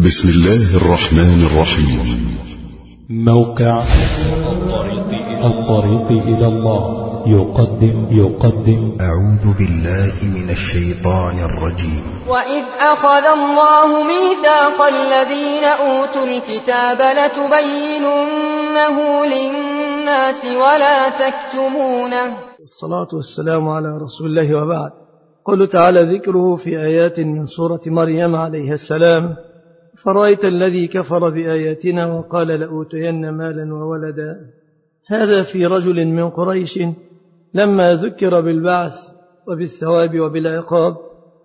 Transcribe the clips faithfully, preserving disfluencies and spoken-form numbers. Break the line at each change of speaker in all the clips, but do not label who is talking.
بسم الله الرحمن الرحيم.
موقع الطريق إلى الله يقدم يقدم
أعوذ بالله من الشيطان الرجيم.
وإذ أخذ الله ميثاق الذين أوتوا الكتاب لتبيننه للناس ولا تكتمونه.
الصلاة والسلام على رسول الله وبعد. قل تعالى ذكره في آيات من سورة مريم عليه السلام: فرأيت الذي كفر بآياتنا وقال لأوتين مالا وولدا. هذا في رجل من قريش لما ذكر بالبعث وبالثواب وبالعقاب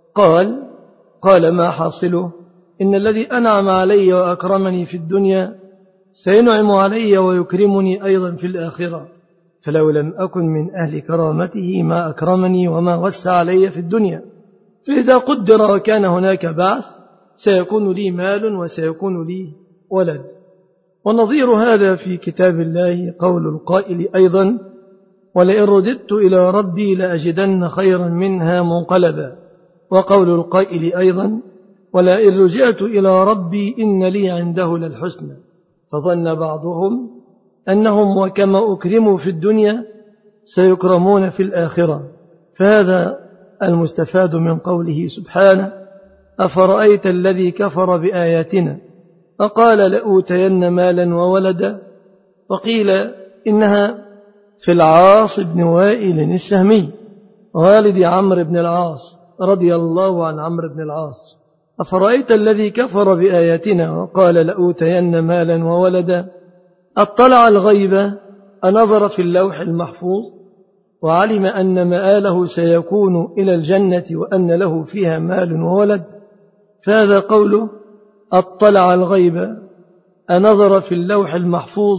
قال قال ما حاصله؟ إن الذي أنعم علي وأكرمني في الدنيا سينعم علي ويكرمني أيضا في الآخرة، فلو لم أكن من أهل كرامته ما أكرمني وما وسع علي في الدنيا. فإذا قدر وكان هناك بعث سيكون لي مال وسيكون لي ولد. ونظير هذا في كتاب الله قول القائل أيضا: ولئن رددت إلى ربي لأجدن خيرا منها منقلبا. وقول القائل أيضا: ولئن رجعت إلى ربي إن لي عنده للحسنى. فظن بعضهم أنهم وكما أكرموا في الدنيا سيكرمون في الآخرة. فهذا المستفاد من قوله سبحانه: أفرأيت الذي كفر بآياتنا فقال لأوتين مالا وولدا. وقيل إنها في العاص بن وائل السهمي والد عمرو بن العاص رضي الله عن عمرو بن العاص. أفرأيت الذي كفر بآياتنا وقال لأوتين مالا وولدا اطلع الغيب أنظر في اللوح المحفوظ وعلم أن مآله سيكون إلى الجنة وأن له فيها مال وولد. فهذا قوله اطلع الغيب أنظر في اللوح المحفوظ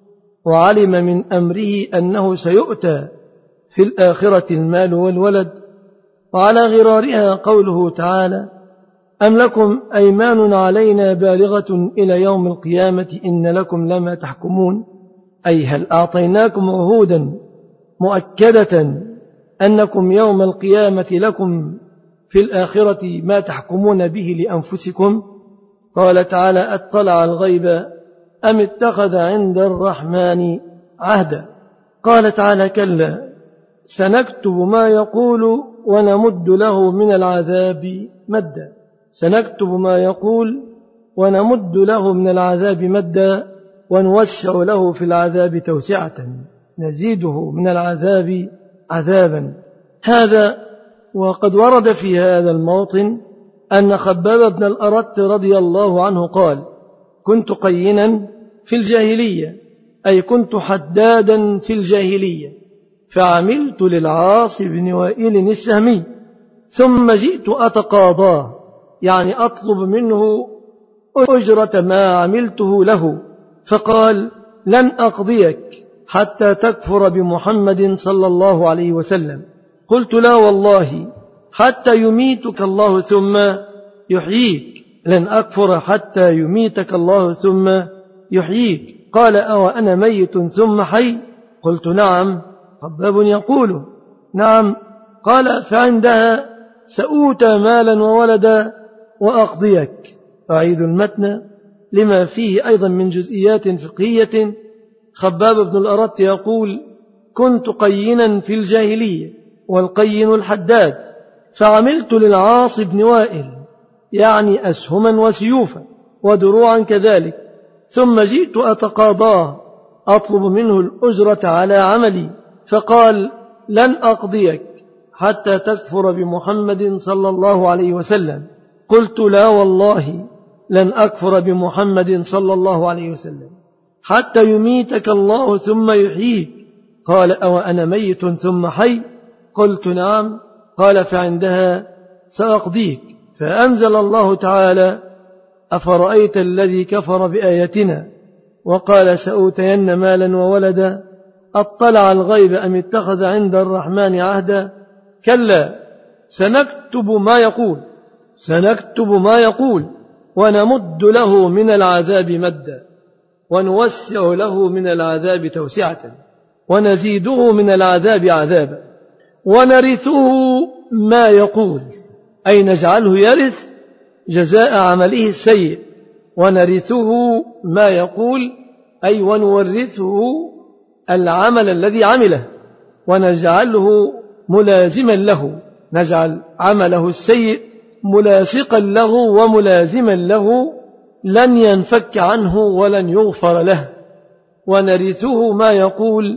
وعلم من أمره أنه سيؤتى في الآخرة المال والولد. وعلى غرارها قوله تعالى: أم لكم أيمان علينا بالغة إلى يوم القيامة إن لكم لما تحكمون. أي هل أعطيناكم عهودا مؤكدة أنكم يوم القيامة لكم في الآخرة ما تحكمون به لأنفسكم. قال تعالى: اطلع الغيب أم اتخذ عند الرحمن عهدا. قال تعالى: كلا سنكتب ما يقول ونمد له من العذاب مدا. سنكتب ما يقول ونمد له من العذاب مدا ونوسع له في العذاب توسعة نزيده من العذاب عذابا. هذا وقد ورد في هذا الموطن أن خباب بن الأرت رضي الله عنه قال: كنت قينا في الجاهلية، أي كنت حدادا في الجاهلية، فعملت للعاص بن وائل السهمي ثم جئت أتقاضاه، يعني أطلب منه أجرة ما عملته له، فقال: لن أقضيك حتى تكفر بمحمد صلى الله عليه وسلم. قلت: لا والله حتى يميتك الله ثم يحييك. لن أكفر حتى يميتك الله ثم يحييك. قال: أو أنا ميت ثم حي؟ قلت: نعم. خباب يقول: نعم. قال: فعندها سأوتى مالا وولدا وأقضيك. أعيد المتن لما فيه أيضا من جزئيات فقهية. خباب بن الأرت يقول: كنت قينا في الجاهلية، والقين الحداد، فعملت للعاص بن وائل، يعني أسهما وسيوفا ودروعا كذلك، ثم جئت أتقاضاه أطلب منه الأجرة على عملي، فقال: لن أقضيك حتى تكفر بمحمد صلى الله عليه وسلم. قلت: لا والله لن أكفر بمحمد صلى الله عليه وسلم حتى يميتك الله ثم يحييك. قال: أو أنا ميت ثم حي؟ قلت: نعم. قال: فعندها سأقضيك. فأنزل الله تعالى: أفرأيت الذي كفر بآياتنا وقال سأوتين مالا وولدا اطلع الغيب أم اتخذ عند الرحمن عهدا. كلا سنكتب ما يقول سنكتب ما يقول ونمد له من العذاب مدا ونوسع له من العذاب توسعة ونزيده من العذاب عذابا ونرثه ما يقول، أي نجعله يرث جزاء عمله السيء ونرثه ما يقول أي ونورثه العمل الذي عمله ونجعله ملازما له، نجعل عمله السيء ملاصقا له وملازما له لن ينفك عنه ولن يغفر له. ونرثه ما يقول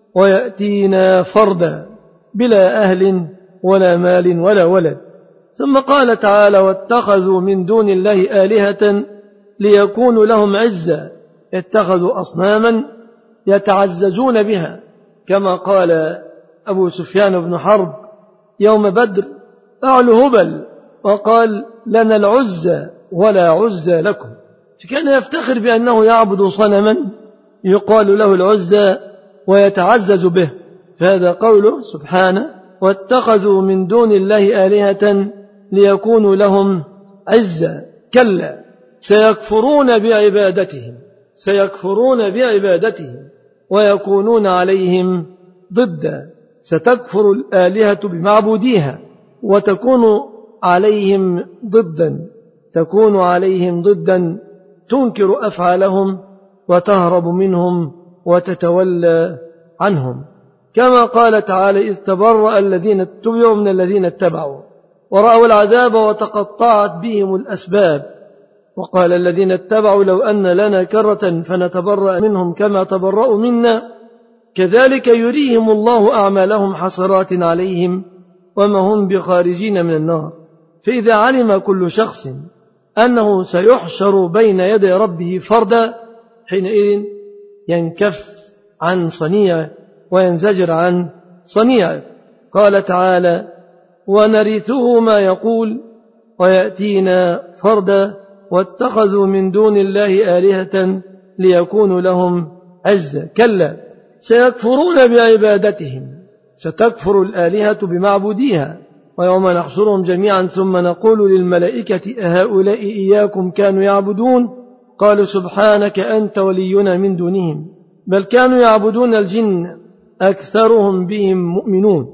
ويأتينا فردا بلا أهل ولا مال ولا ولد. ثم قال تعالى واتخذوا من دون الله آلهة ليكونوا لهم عزا، اتخذوا أصناما يتعززون بها، كما قال أبو سفيان بن حرب يوم بدر أعلوا هبل وقال لنا العزى ولا عزى لكم، فكان يفتخر بأنه يعبد صنما يقال له العزى ويتعزز به. فهذا قوله سبحانه واتخذوا من دون الله آلهة ليكونوا لهم عزا. كلا سيكفرون بعبادتهم سيكفرون بعبادتهم ويكونون عليهم ضدا. ستكفر الآلهة بمعبوديها وتكون عليهم ضدا تكون عليهم ضدا تنكر أفعالهم وتهرب منهم وتتولى عنهم، كما قال تعالى إذ تبرأ الذين اتبعوا من الذين اتبعوا ورأوا العذاب وتقطعت بهم الأسباب، وقال الذين اتبعوا لو أن لنا كرة فنتبرأ منهم كما تبرأوا منا كذلك يريهم الله أعمالهم حسرات عليهم وما هم بخارجين من النار. فإذا علم كل شخص أنه سيحشر بين يدي ربه فردا حينئذ ينكف عن صنيعه وينزجر عن صنيعه. قال تعالى ونرثه ما يقول ويأتينا فردا واتخذوا من دون الله آلهة ليكونوا لهم عزا. كلا سيكفرون بعبادتهم ستكفر الآلهة بمعبوديها ويوم نحشرهم جميعا ثم نقول للملائكة أهؤلاء إياكم كانوا يعبدون قالوا سبحانك أنت ولينا من دونهم بل كانوا يعبدون الجن أكثرهم بهم مؤمنون.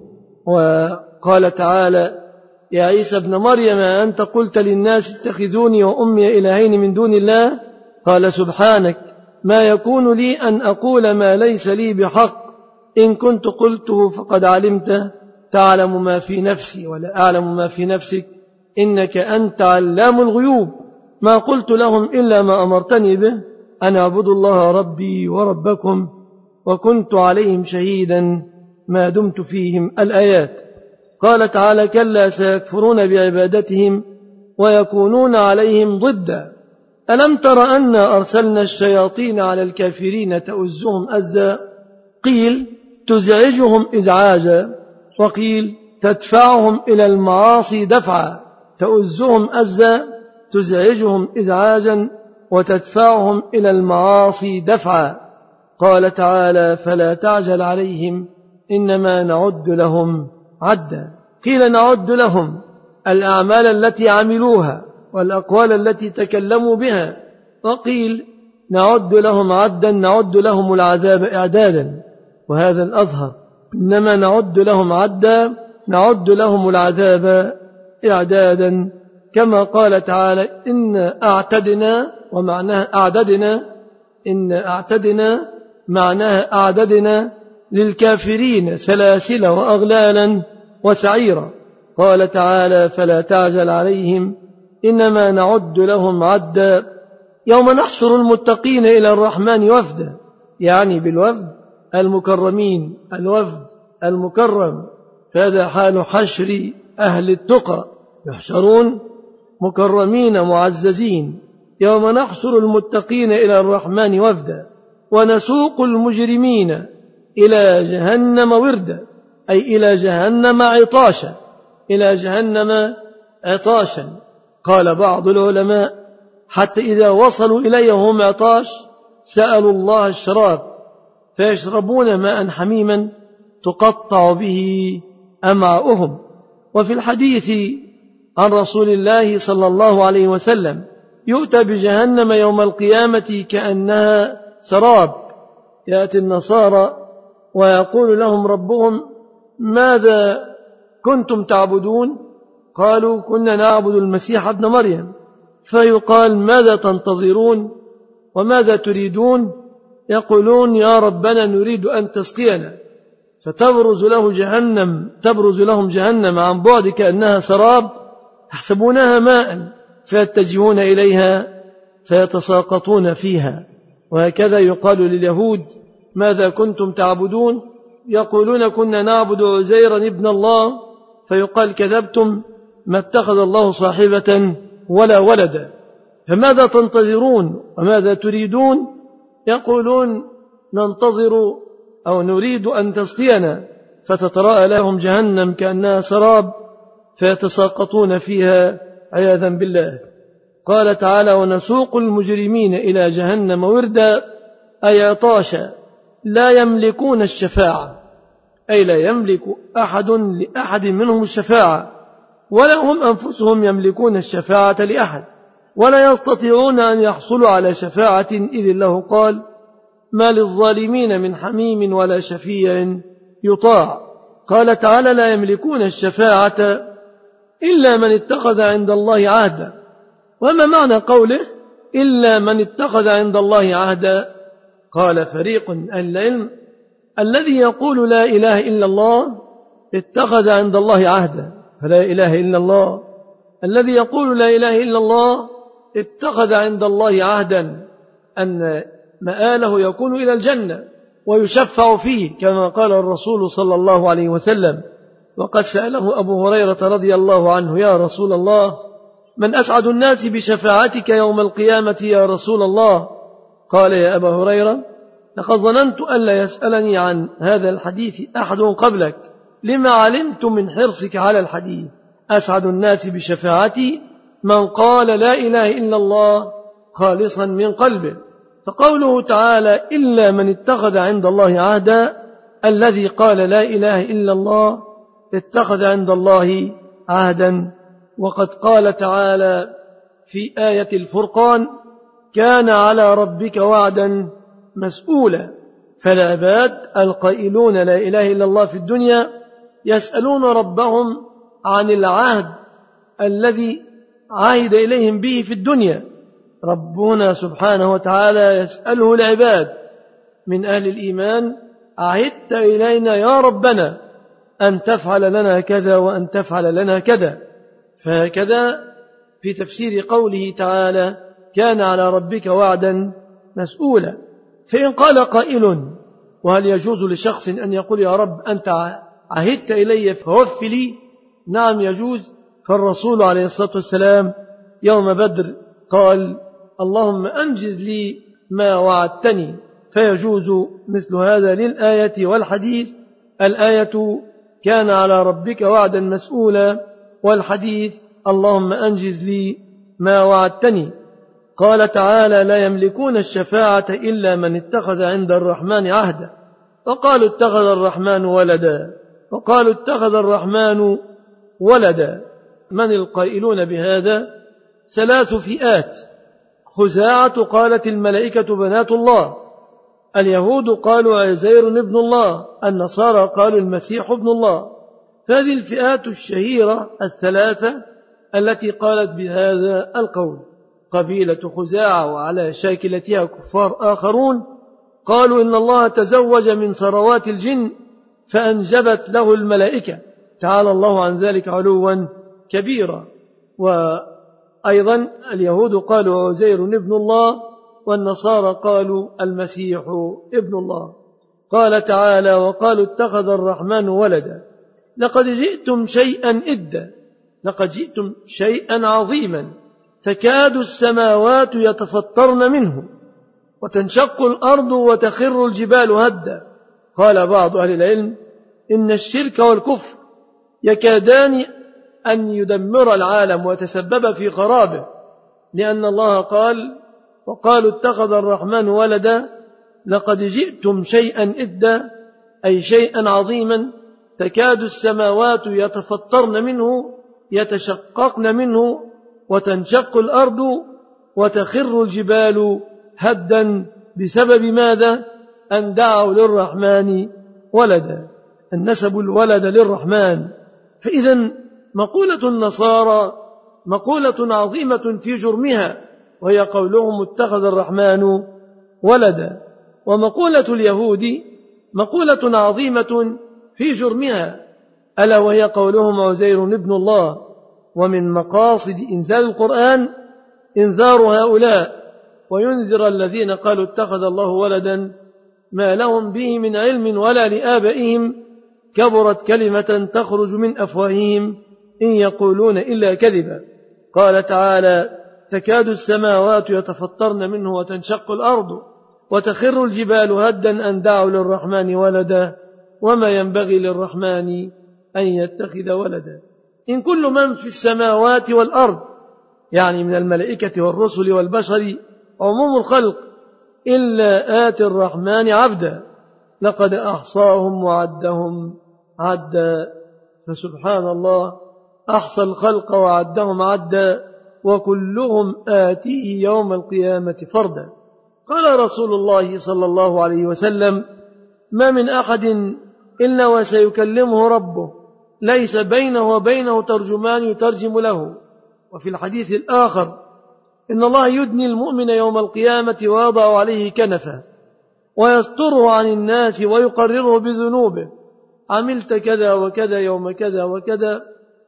وقال تعالى يا عيسى ابن مريم أنت قلت للناس اتخذوني وأمي إلهين من دون الله قال سبحانك ما يكون لي أن أقول ما ليس لي بحق إن كنت قلته فقد علمته تعلم ما في نفسي ولا أعلم ما في نفسك إنك أنت علام الغيوب ما قلت لهم إلا ما أمرتني به أن أعبدوا الله ربي وربكم وكنت عليهم شهيدا ما دمت فيهم. الآيات. قال تعالى كلا سيكفرون بعبادتهم ويكونون عليهم ضدا. ألم تر أن أرسلنا الشياطين على الكافرين تؤزهم أزا قيل تزعجهم إزعاجا وقيل تدفعهم إلى المعاصي دفعا. تؤزهم أزا تزعجهم إزعاجا وتدفعهم إلى المعاصي دفعا. قال تعالى فلا تعجل عليهم إنما نعد لهم عدا. قيل نعد لهم الأعمال التي عملوها والأقوال التي تكلموا بها وقيل نعد لهم عدا نعد لهم العذاب إعدادا وهذا الأظهر إنما نعد لهم عدا نعد لهم العذاب إعدادا كما قال تعالى إن أعتدنا ومعناها أعددنا إن أعتدنا معناها أعددنا للكافرين سلاسل وأغلالا وسعيرا. قال تعالى فلا تعجل عليهم إنما نعد لهم عدا. يوم نحشر المتقين إلى الرحمن وفدا يعني بالوفد المكرمين الوفد المكرم. فهذا حال حشر أهل التقى يحشرون مكرمين معززين. يوم نحشر المتقين إلى الرحمن وفدا ونسوق المجرمين إلى جهنم وردا أي إلى جهنم عطاشا إلى جهنم عطاشا. قال بعض العلماء حتى إذا وصلوا إليه هم عطاش سألوا الله الشراب فيشربون ماء حميما تقطع به أمعاؤهم. وفي الحديث عن رسول الله صلى الله عليه وسلم يؤتى بجهنم يوم القيامة كأنها سراب. يأتي النصارى ويقول لهم ربهم ماذا كنتم تعبدون قالوا كنا نعبد المسيح ابن مريم فيقال ماذا تنتظرون وماذا تريدون؟ يقولون يا ربنا نريد أن تسقينا، فتبرز له جهنم تبرز لهم جهنم عن بعد كأنها سراب يحسبونها ماء فيتجهون إليها فيتساقطون فيها. وهكذا يقال لليهود ماذا كنتم تعبدون؟ يقولون كنا نعبد عزيرا ابن الله، فيقال كذبتم ما اتخذ الله صاحبة ولا ولدا. فماذا تنتظرون وماذا تريدون؟ يقولون ننتظر أو نريد أن تسقينا، فتتراءى لهم جهنم كأنها سراب فيتساقطون فيها عياذا بالله. قال تعالى ونسوق المجرمين إلى جهنم وردا، أي عطاشا لا يملكون الشفاعة، أي لا يملك أحد لأحد منهم الشفاعة، ولا هم أنفسهم يملكون الشفاعة لأحد، ولا يستطيعون أن يحصلوا على شفاعة إذ الله قال ما للظالمين من حميم ولا شفيع يطاع. قال تعالى لا يملكون الشفاعة إلا من اتخذ عند الله عهدا. وما معنى قوله إلا من اتخذ عند الله عهدا؟ قال فريق العلم الذي يقول لا إله إلا الله اتخذ عند الله عهدا، فلا إله إلا الله. الذي يقول لا إله إلا الله اتخذ عند الله عهدا أن مآله يكون إلى الجنة ويشفع فيه كما قال الرسول صلى الله عليه وسلم. وقد سأله أبو هريرة رضي الله عنه يا رسول الله من أسعد الناس بشفاعتك يوم القيامة يا رسول الله؟ قال يا أبا هريرة لقد ظننت ألا يسألني عن هذا الحديث أحد قبلك لما علمت من حرصك على الحديث. أسعد الناس بشفاعتي من قال لا إله إلا الله خالصا من قلبه. فقوله تعالى إلا من اتخذ عند الله عهدا، الذي قال لا إله إلا الله اتخذ عند الله عهدا. وقد قال تعالى في آية الفرقان كان على ربك وعدا مسؤولا. فالعباد القائلون لا إله إلا الله في الدنيا يسألون ربهم عن العهد الذي عهد إليهم به في الدنيا. ربنا سبحانه وتعالى يسأله العباد من أهل الإيمان عهدت إلينا يا ربنا أن تفعل لنا كذا وأن تفعل لنا كذا. فهكذا في تفسير قوله تعالى كان على ربك وعدا مسؤولا. فإن قال قائل وهل يجوز لشخص أن يقول يا رب أنت عهدت إلي فوف لي؟ نعم يجوز. فالرسول عليه الصلاة والسلام يوم بدر قال اللهم أنجز لي ما وعدتني، فيجوز مثل هذا للآية والحديث. الآية كان على ربك وعدا مسؤولا، والحديث اللهم أنجز لي ما وعدتني. قال تعالى لا يملكون الشفاعة إلا من اتخذ عند الرحمن عهدا. وقالوا اتخذ الرحمن ولدا وقالوا اتخذ الرحمن ولدا. من القائلون بهذا؟ ثلاث فئات. خزاعة قالت الملائكة بنات الله، اليهود قالوا عزير ابن الله، النصارى قالوا المسيح ابن الله. فهذه الفئات الشهيرة الثلاثة التي قالت بهذا القول. قبيلة خزاعة وعلى شاكلتها كفار آخرون قالوا إن الله تزوج من ثروات الجن فأنجبت له الملائكة، تعالى الله عن ذلك علوا كبيرا. وأيضا اليهود قالوا عزير ابن الله، والنصارى قالوا المسيح ابن الله. قال تعالى وقالوا اتخذ الرحمن ولدا. لقد جئتم شيئا إدا، لقد جئتم شيئا عظيما، تكاد السماوات يتفطرن منه وتنشق الأرض وتخر الجبال هدا. قال بعض أهل العلم إن الشرك والكفر يكادان أن يدمر العالم ويتسبب في خرابه، لأن الله قال وقالوا اتخذ الرحمن ولدا. لقد جئتم شيئا إدا أي شيئا عظيما، تكاد السماوات يتفطرن منه يتشققن منه وتنشق الأرض وتخر الجبال هدا. بسبب ماذا؟ أن دعوا للرحمن ولدا، أن نسبوا الولد للرحمن. فإذا مقولة النصارى مقولة عظيمة في جرمها، وهي قولهم اتخذ الرحمن ولدا. ومقولة اليهود مقولة عظيمة في جرمها، ألا وهي قولهم عزير ابن الله. ومن مقاصد إنزال القرآن إنذار هؤلاء وينذر الذين قالوا اتخذ الله ولدا ما لهم به من علم ولا لآبائهم، كبرت كلمة تخرج من أفواههم إن يقولون إلا كذبا. قال تعالى: تكاد السماوات يتفطرن منه وتنشق الأرض وتخر الجبال هدا أن دعوا للرحمن ولدا وما ينبغي للرحمن أن يتخذ ولدا. إن كل من في السماوات والأرض، يعني من الملائكة والرسل والبشر عموم الخلق، إلا آتي الرحمن عبدا لقد أحصاهم وعدهم عدا. فسبحان الله، أحصى الخلق وعدهم عدا وكلهم آتيه يوم القيامة فردا. قال رسول الله صلى الله عليه وسلم: ما من أحد إلا وسيكلمه ربه ليس بينه وبينه ترجمان يترجم له. وفي الحديث الآخر: إن الله يدني المؤمن يوم القيامة ويضع عليه كنفه ويستره عن الناس ويقرره بذنوبه، عملت كذا وكذا يوم كذا وكذا،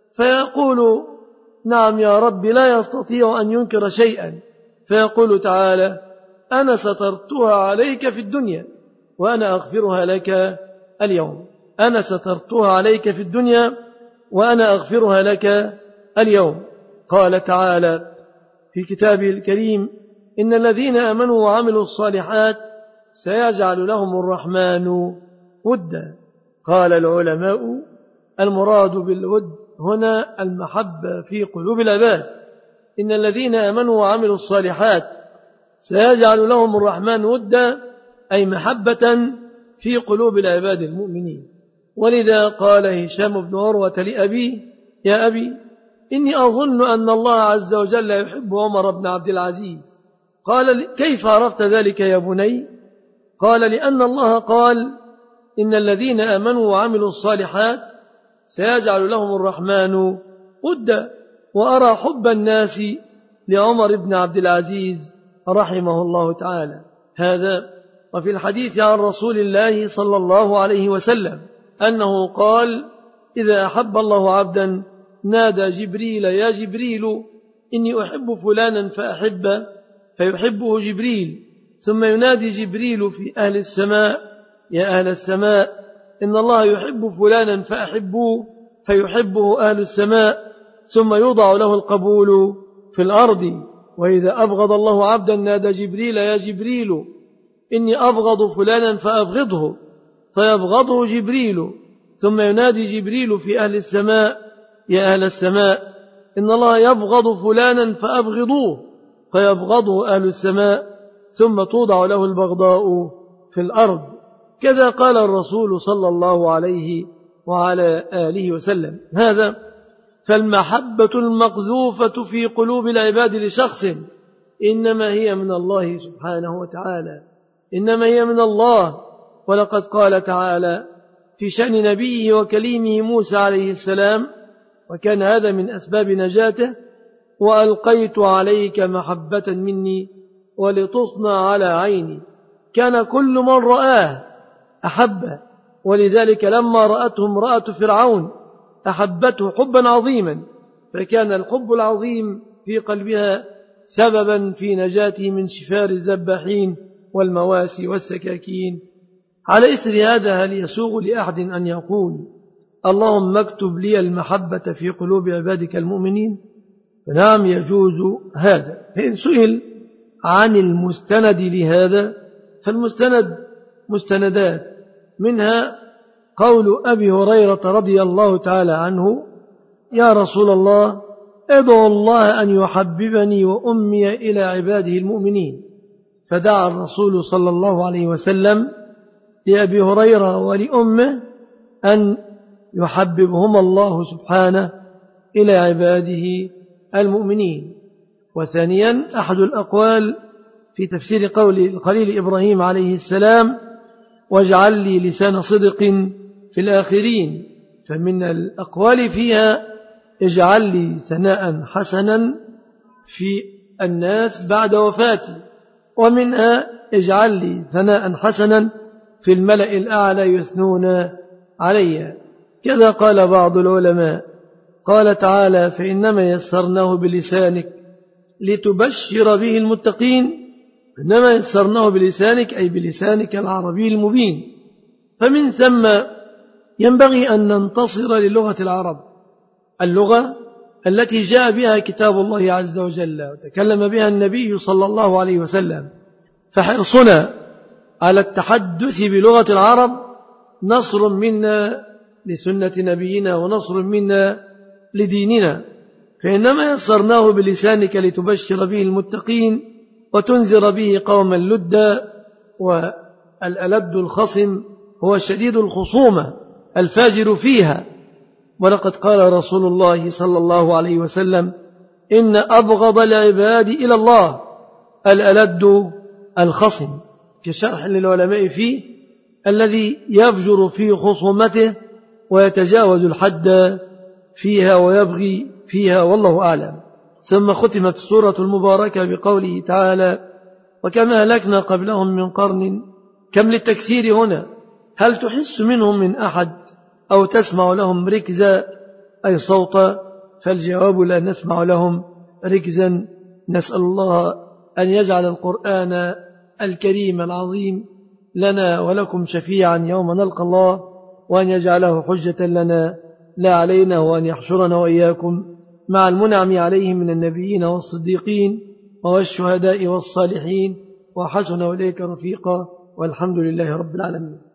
فيقول: نعم يا رب، لا يستطيع أن ينكر شيئا، فيقول تعالى: أنا سترتها عليك في الدنيا وأنا أغفرها لك اليوم. أنا سترتها عليك في الدنيا وأنا أغفرها لك اليوم. قال تعالى في كتابه الكريم: إن الذين آمنوا وعملوا الصالحات سيجعل لهم الرحمن ودا. قال العلماء: المراد بالود هنا المحبة في قلوب العباد. إن الذين آمنوا وعملوا الصالحات سيجعل لهم الرحمن ودا، أي محبة في قلوب العباد المؤمنين. ولذا قال هشام بن عروة لأبيه: يا أبي، إني أظن أن الله عز وجل يحب عمر بن عبد العزيز. قال: كيف عرفت ذلك يا بني؟ قال: لأن الله قال: إن الذين آمنوا وعملوا الصالحات سيجعل لهم الرحمن ودا. وأرى حب الناس لعمر بن عبد العزيز رحمه الله تعالى هذا. وفي الحديث عن رسول الله صلى الله عليه وسلم أنه قال: إذا أحب الله عبدا نادى جبريل: يا جبريل، إني أحب فلانا فأحبه، فيحبه جبريل. ثم ينادي جبريل في أهل السماء: يا أهل السماء، إن الله يحب فلانا فأحبوه، فيحبه أهل السماء. ثم يوضع له القبول في الأرض. وإذا أبغض الله عبدا نادى جبريل: يا جبريل، إني أبغض فلانا فأبغضه، فيبغضه جبريل. ثم ينادي جبريل في أهل السماء: يا أهل السماء، إن الله يبغض فلانا فأبغضوه، فيبغضه أهل السماء. ثم توضع له البغضاء في الأرض. كذا قال الرسول صلى الله عليه وعلى آله وسلم هذا. فالمحبة المقذوفة في قلوب العباد لشخص إنما هي من الله سبحانه وتعالى، إنما هي من الله. ولقد قال تعالى في شأن نبيه وكليمه موسى عليه السلام، وكان هذا من أسباب نجاته: وألقيت عليك محبة مني ولتصنع على عيني. كان كل من رآه أحبه، ولذلك لما رأته امرأة فرعون أحبته حبا عظيما، فكان الحب العظيم في قلبها سببا في نجاته من شفار الذباحين والمواسي والسكاكين. على إثر هذا، هل يسوغ لأحد أن يقول: اللهم اكتب لي المحبة في قلوب عبادك المؤمنين؟ فنعم، يجوز هذا. فإن سئل عن المستند لهذا، فالمستند مستندات، منها قول أبي هريرة رضي الله تعالى عنه: يا رسول الله، ادعو الله أن يحببني وأمي إلى عباده المؤمنين. فدعا الرسول صلى الله عليه وسلم لأبي هريرة ولأمه أن يحببهم الله سبحانه إلى عباده المؤمنين. وثانيا، أحد الأقوال في تفسير قول الخليل إبراهيم عليه السلام: واجعل لي لسان صدق في الآخرين. فمن الأقوال فيها اجعل لي ثناء حسنا في الناس بعد وفاتي، ومنها اجعل لي ثناء حسنا في الملأ الأعلى يثنون علي. كذا قال بعض العلماء، قال تعالى فإنما يسرناه بلسانك لتبشر به المتقين، إنما يسرناه بلسانك أي بلسانك العربي المبين. فمن ثم ينبغي أن ننتصر للغة العرب، اللغة التي جاء بها كتاب الله عز وجل وتكلم بها النبي صلى الله عليه وسلم. فحرصنا على التحدث بلغة العرب نصر منا لسنة نبينا ونصر منا لديننا. فإنما يسرناه بلسانك لتبشر به المتقين وتنذر به قوما لدا، والألد الخصم هو شديد الخصومة الفاجر فيها. ولقد قال رسول الله صلى الله عليه وسلم إن أبغض العباد إلى الله الألد الخصم، كشرح للعلماء فيه الذي يفجر في خصومته ويتجاوز الحد فيها ويبغي فيها، والله أعلم. ثم ختمت السورة المباركة بقوله تعالى وكما أهلكنا قبلهم من قرن. كم للتكسير هنا؟ هل تحس منهم من أحد أو تسمع لهم ركزا أي صوتا؟ فالجواب لا نسمع لهم ركزا. نسأل الله أن يجعل القرآن الكريم العظيم لنا ولكم شفيعا يوم نلقى الله، وأن يجعله حجة لنا لا علينا، وأن يحشرنا وإياكم مع المنعم عليهم من النبيين والصديقين والشهداء والصالحين، وحسن أولئك رفيقا، والحمد لله رب العالمين.